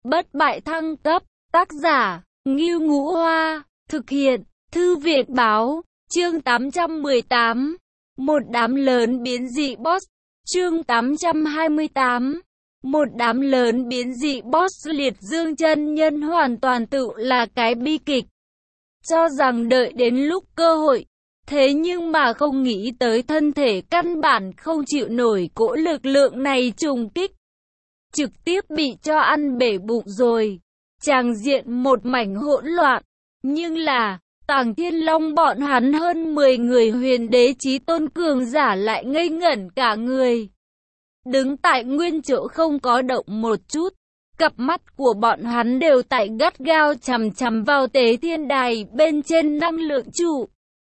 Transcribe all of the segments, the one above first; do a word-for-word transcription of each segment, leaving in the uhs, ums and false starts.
bất bại thăng cấp, tác giả, Ngưu Ngũ Hoa, thực hiện, Thư viện Báo, chương tám trăm mười tám, một đám lớn biến dị boss, chương tám trăm hai mươi tám, một đám lớn biến dị boss liệt dương chân nhân hoàn toàn tự là cái bi kịch. Cho rằng đợi đến lúc cơ hội, thế nhưng mà không nghĩ tới thân thể căn bản không chịu nổi cỗ lực lượng này trùng kích. Trực tiếp bị cho ăn bể bụng rồi. Tràng diện một mảnh hỗn loạn. Nhưng là, Tàng Thiên Long bọn hắn hơn mười người huyền đế chí tôn cường giả lại ngây ngẩn cả người. Đứng tại nguyên chỗ không có động một chút. Cặp mắt của bọn hắn đều tại gắt gao chằm chằm vào tế thiên đài bên trên năng lượng trụ.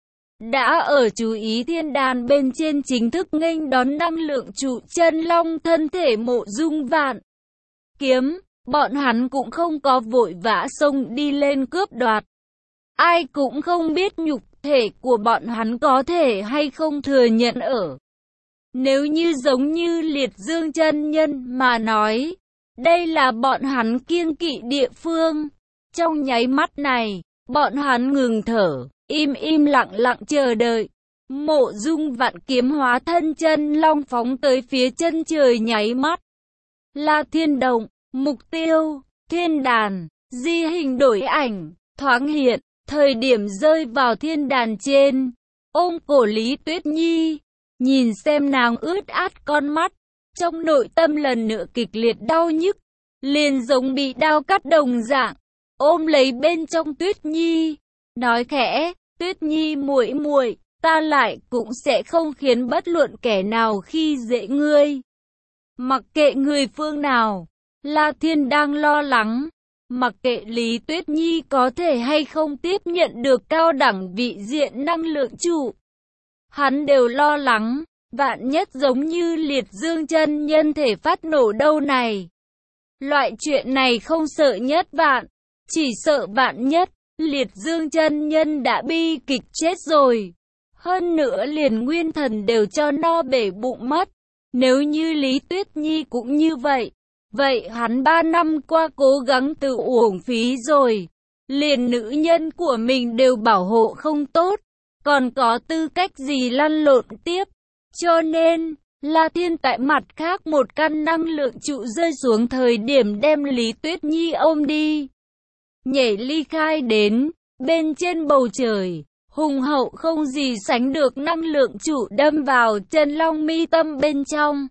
Đã ở chú ý thiên đàn bên trên chính thức nghênh đón năng lượng trụ chân long thân thể Mộ Dung Vạn Kiếm, bọn hắn cũng không có vội vã xông đi lên cướp đoạt. Ai cũng không biết nhục thể của bọn hắn có thể hay không thừa nhận ở. Nếu như giống như liệt dương chân nhân mà nói, đây là bọn hắn kiêng kỵ địa phương. Trong nháy mắt này, bọn hắn ngừng thở. Im im lặng lặng chờ đợi. Mộ Dung Vạn Kiếm hóa thân chân long phóng tới phía chân trời nháy mắt. Là thiên động, mục tiêu, thiên đàn, di hình đổi ảnh, thoáng hiện, thời điểm rơi vào thiên đàn trên. Ôm cổ Lý Tuyết Nhi, nhìn xem nàng ướt át con mắt, trong nội tâm lần nữa kịch liệt đau nhức, liền giống bị đao cắt đồng dạng, ôm lấy bên trong Tuyết Nhi. Nói khẽ, Tuyết Nhi muội muội, ta lại cũng sẽ không khiến bất luận kẻ nào khi dễ ngươi. Mặc kệ người phương nào, La Thiên đang lo lắng. Mặc kệ Lý Tuyết Nhi có thể hay không tiếp nhận được cao đẳng vị diện năng lượng trụ. Hắn đều lo lắng, vạn nhất giống như liệt dương chân nhân thể phát nổ đâu này. Loại chuyện này không sợ nhất vạn, chỉ sợ vạn nhất. Liệt dương chân nhân đã bi kịch chết rồi. Hơn nữa liền nguyên thần đều cho no bể bụng mất. Nếu như Lý Tuyết Nhi cũng như vậy, vậy hắn ba năm qua cố gắng tự uổng phí rồi. Liền nữ nhân của mình đều bảo hộ không tốt, còn có tư cách gì lăn lộn tiếp. Cho nên, La Thiên tại mặt khác một căn năng lượng trụ rơi xuống thời điểm đem Lý Tuyết Nhi ôm đi. Nhảy ly khai đến, bên trên bầu trời, hùng hậu không gì sánh được năng lượng trụ đâm vào chân long mi tâm bên trong.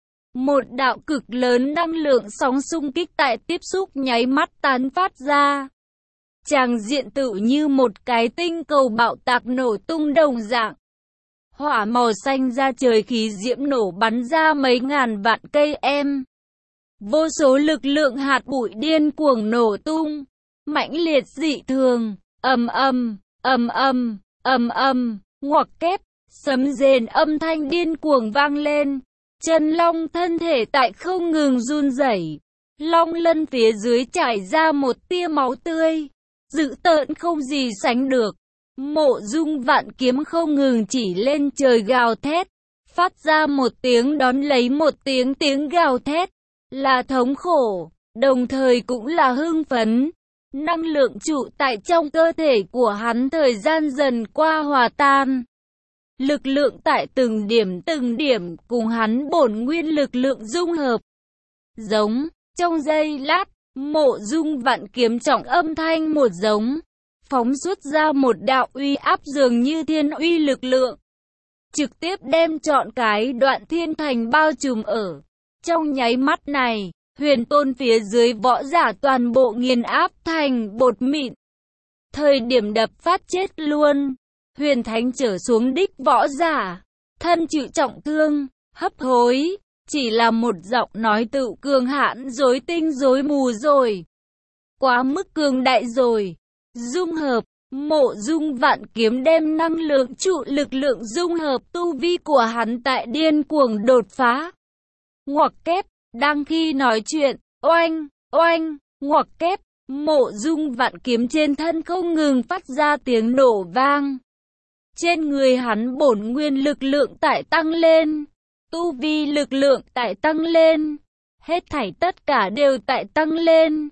Một đạo cực lớn năng lượng sóng xung kích tại tiếp xúc nháy mắt tán phát ra. Tràng diện tự như một cái tinh cầu bạo tạc nổ tung đồng dạng. Hỏa màu xanh ra trời khí diễm nổ bắn ra mấy ngàn vạn cây em. Vô số lực lượng hạt bụi điên cuồng nổ tung. Mãnh liệt dị thường, ầm ầm, ầm ầm, ầm ầm, ngoặc kép, sấm rền âm thanh điên cuồng vang lên. Chân long thân thể tại không ngừng run rẩy, long lân phía dưới chảy ra một tia máu tươi, dữ tợn không gì sánh được. Mộ Dung Vạn Kiếm không ngừng chỉ lên trời gào thét, phát ra một tiếng đón lấy một tiếng tiếng gào thét, là thống khổ, đồng thời cũng là hưng phấn. Năng lượng trụ tại trong cơ thể của hắn thời gian dần qua hòa tan. Lực lượng tại từng điểm từng điểm cùng hắn bổn nguyên lực lượng dung hợp. Giống, trong giây lát, Mộ Dung Vạn Kiếm trọng âm thanh một giống, phóng xuất ra một đạo uy áp dường như thiên uy lực lượng. Trực tiếp đem trọn cái đoạn thiên thành bao trùm ở. Trong nháy mắt này, huyền tôn phía dưới võ giả toàn bộ nghiền áp thành bột mịn. Thời điểm đập phát chết luôn. Huyền thánh trở xuống đích võ giả, thân chịu trọng thương, hấp hối, chỉ là một giọng nói tự cường hãn rối tinh rối mù rồi. Quá mức cường đại rồi. Dung hợp, Mộ Dung Vạn Kiếm đem năng lượng trụ lực lượng dung hợp tu vi của hắn tại điên cuồng đột phá. Ngoặc kép. Đang khi nói chuyện, oanh, oanh, ngoặc kép, Mộ Dung Vạn Kiếm trên thân không ngừng phát ra tiếng nổ vang. Trên người hắn bổn nguyên lực lượng tại tăng lên, tu vi lực lượng tại tăng lên, hết thảy tất cả đều tại tăng lên.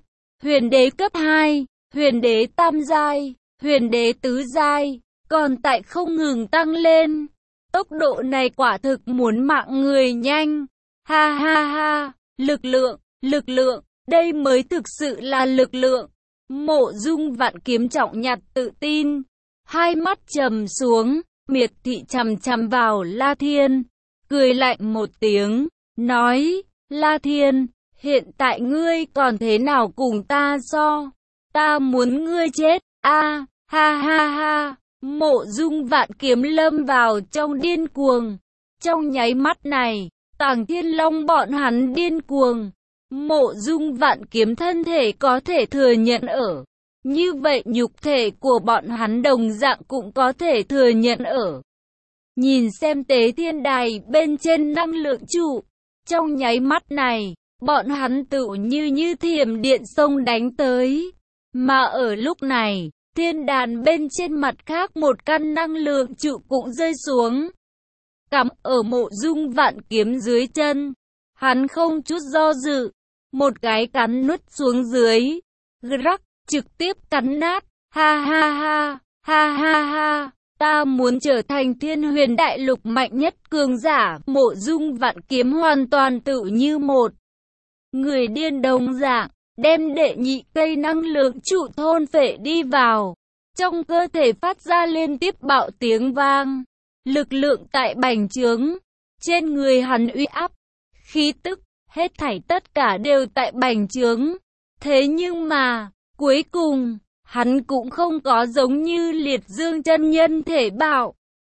huyền đế cấp hai, huyền đế tam giai, huyền đế tứ giai, còn tại không ngừng tăng lên. Tốc độ này quả thực muốn mạng người nhanh. Ha ha ha, lực lượng, lực lượng, đây mới thực sự là lực lượng. Mộ Dung Vạn Kiếm trọng nhặt tự tin, hai mắt trầm xuống, miệt thị chằm chằm vào La Thiên, cười lạnh một tiếng, nói, La Thiên, hiện tại ngươi còn thế nào cùng ta so? Ta muốn ngươi chết, a, ha ha ha. Mộ Dung Vạn Kiếm lâm vào trong điên cuồng. Trong nháy mắt này, Tàng Thiên Long bọn hắn điên cuồng. Mộ Dung Vạn Kiếm thân thể có thể thừa nhận ở. Như vậy nhục thể của bọn hắn đồng dạng cũng có thể thừa nhận ở. Nhìn xem Tế Thiên Đài bên trên năng lượng trụ. Trong nháy mắt này, bọn hắn tự như như thiểm điện xông đánh tới. Mà ở lúc này, thiên đàn bên trên mặt khác một căn năng lượng trụ cũng rơi xuống. Cắm ở Mộ Dung Vạn Kiếm dưới chân. Hắn không chút do dự. Một cái cắn nuốt xuống dưới. Rắc, trực tiếp cắn nát. Ha ha ha, ha ha ha. Ta muốn trở thành Thiên Huyền Đại Lục mạnh nhất cường giả. Mộ Dung Vạn Kiếm hoàn toàn tự như một người điên đồng dạng. Đem đệ nhị cây năng lượng trụ thôn phệ đi vào. Trong cơ thể phát ra liên tiếp bạo tiếng vang. Lực lượng tại bành trướng. Trên người hắn uy áp, khí tức, hết thảy tất cả đều tại bành trướng. Thế nhưng mà, cuối cùng, hắn cũng không có giống như Liệt Dương chân nhân thể bạo.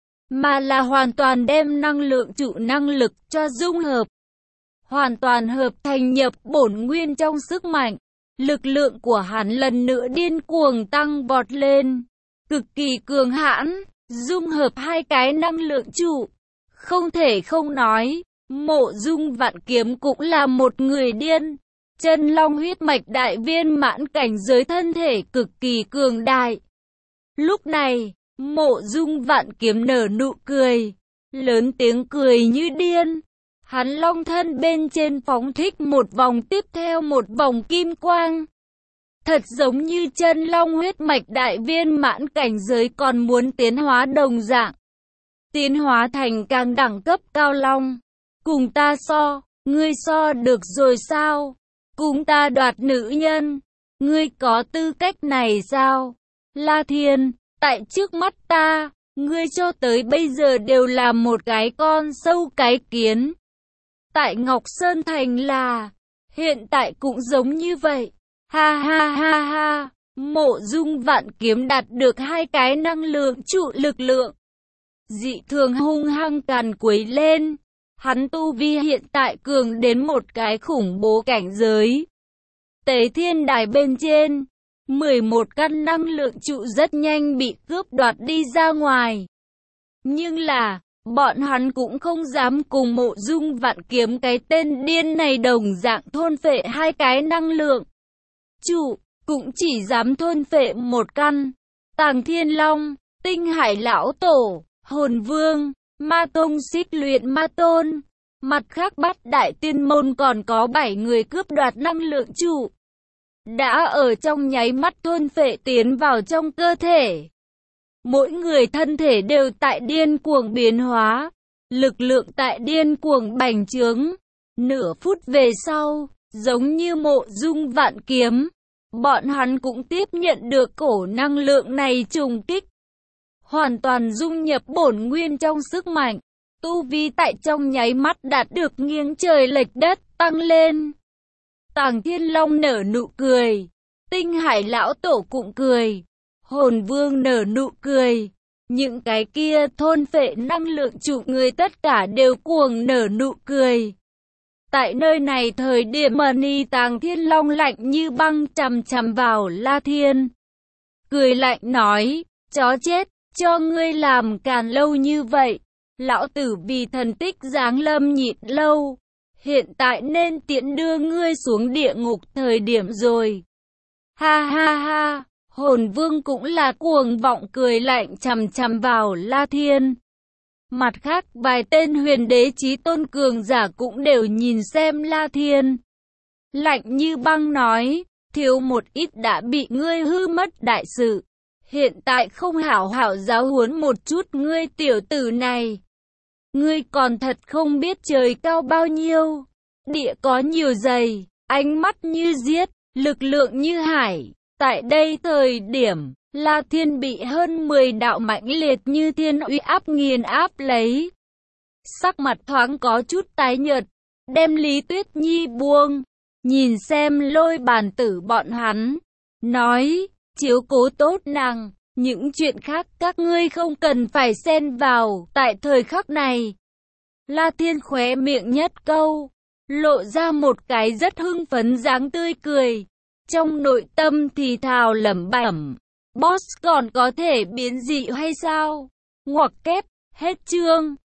Mà là hoàn toàn đem năng lượng trụ năng lực cho dung hợp. Hoàn toàn hợp thành nhập bổn nguyên trong sức mạnh. Lực lượng của hắn lần nữa điên cuồng tăng vọt lên. Cực kỳ cường hãn, dung hợp hai cái năng lượng trụ. Không thể không nói, Mộ Dung Vạn Kiếm cũng là một người điên. Chân long huyết mạch đại viên mãn cảnh giới thân thể cực kỳ cường đại. Lúc này, Mộ Dung Vạn Kiếm nở nụ cười. Lớn tiếng cười như điên. Hắn long thân bên trên phóng thích một vòng tiếp theo một vòng kim quang. Thật giống như chân long huyết mạch đại viên mãn cảnh giới còn muốn tiến hóa đồng dạng. Tiến hóa thành càng đẳng cấp cao long. Cùng ta so, ngươi so được rồi sao? Cùng ta đoạt nữ nhân, ngươi có tư cách này sao? La Thiên, tại trước mắt ta, ngươi cho tới bây giờ đều là một cái con sâu cái kiến. Tại Ngọc Sơn Thành là, hiện tại cũng giống như vậy. Ha ha ha ha, Mộ Dung Vạn Kiếm đạt được hai cái năng lượng trụ lực lượng. Dị thường hung hăng càn quấy lên. Hắn tu vi hiện tại cường đến một cái khủng bố cảnh giới. Tế Thiên Đài bên trên, mười một căn năng lượng trụ rất nhanh bị cướp đoạt đi ra ngoài. Nhưng là, bọn hắn cũng không dám cùng Mộ Dung Vạn Kiếm cái tên điên này đồng dạng thôn phệ hai cái năng lượng trụ, cũng chỉ dám thôn phệ một căn. Tàng Thiên Long, Tinh Hải Lão Tổ, Hồn Vương, Ma Tông Xích Luyện Ma Tôn. Mặt khác Bát Đại Tiên Môn còn có bảy người cướp đoạt năng lượng trụ. Đã ở trong nháy mắt thôn phệ tiến vào trong cơ thể. Mỗi người thân thể đều tại điên cuồng biến hóa. Lực lượng tại điên cuồng bành trướng. Nửa phút về sau, giống như Mộ Dung Vạn Kiếm, bọn hắn cũng tiếp nhận được cổ năng lượng này trùng kích. Hoàn toàn dung nhập bổn nguyên trong sức mạnh. Tu vi tại trong nháy mắt đạt được nghiêng trời lệch đất tăng lên. Tàng Thiên Long nở nụ cười. Tinh Hải Lão Tổ cũng cười. Hồn Vương nở nụ cười. Những cái kia thôn phệ năng lượng trụ người tất cả đều cuồng nở nụ cười. Tại nơi này thời điểm Mani Tàng Thiên Long lạnh như băng chằm chằm vào La Thiên. Cười lạnh nói, chó chết, cho ngươi làm càn lâu như vậy. Lão tử vì thần tích giáng lâm nhịn lâu. Hiện tại nên tiễn đưa ngươi xuống địa ngục thời điểm rồi. Ha ha ha, Hồn Vương cũng là cuồng vọng cười lạnh chằm chằm vào La Thiên. Mặt khác vài tên huyền đế chí tôn cường giả cũng đều nhìn xem La Thiên. Lạnh như băng nói, thiếu một ít đã bị ngươi hư mất đại sự. Hiện tại không hảo hảo giáo huấn một chút ngươi tiểu tử này. Ngươi còn thật không biết trời cao bao nhiêu, địa có nhiều dày, ánh mắt như giết, lực lượng như hải. Tại đây thời điểm, La Thiên bị hơn mười đạo mãnh liệt như thiên uy áp nghiền áp lấy. Sắc mặt thoáng có chút tái nhợt, đem Lý Tuyết Nhi buông, nhìn xem Lôi Bàn Tử bọn hắn, nói, chiếu cố tốt nàng, những chuyện khác các ngươi không cần phải xen vào, tại thời khắc này. La Thiên khóe miệng nhất câu, lộ ra một cái rất hưng phấn dáng tươi cười, trong nội tâm thì thào lẩm bẩm, boss còn có thể biến dị hay sao? Ngoặc kép, hết chương.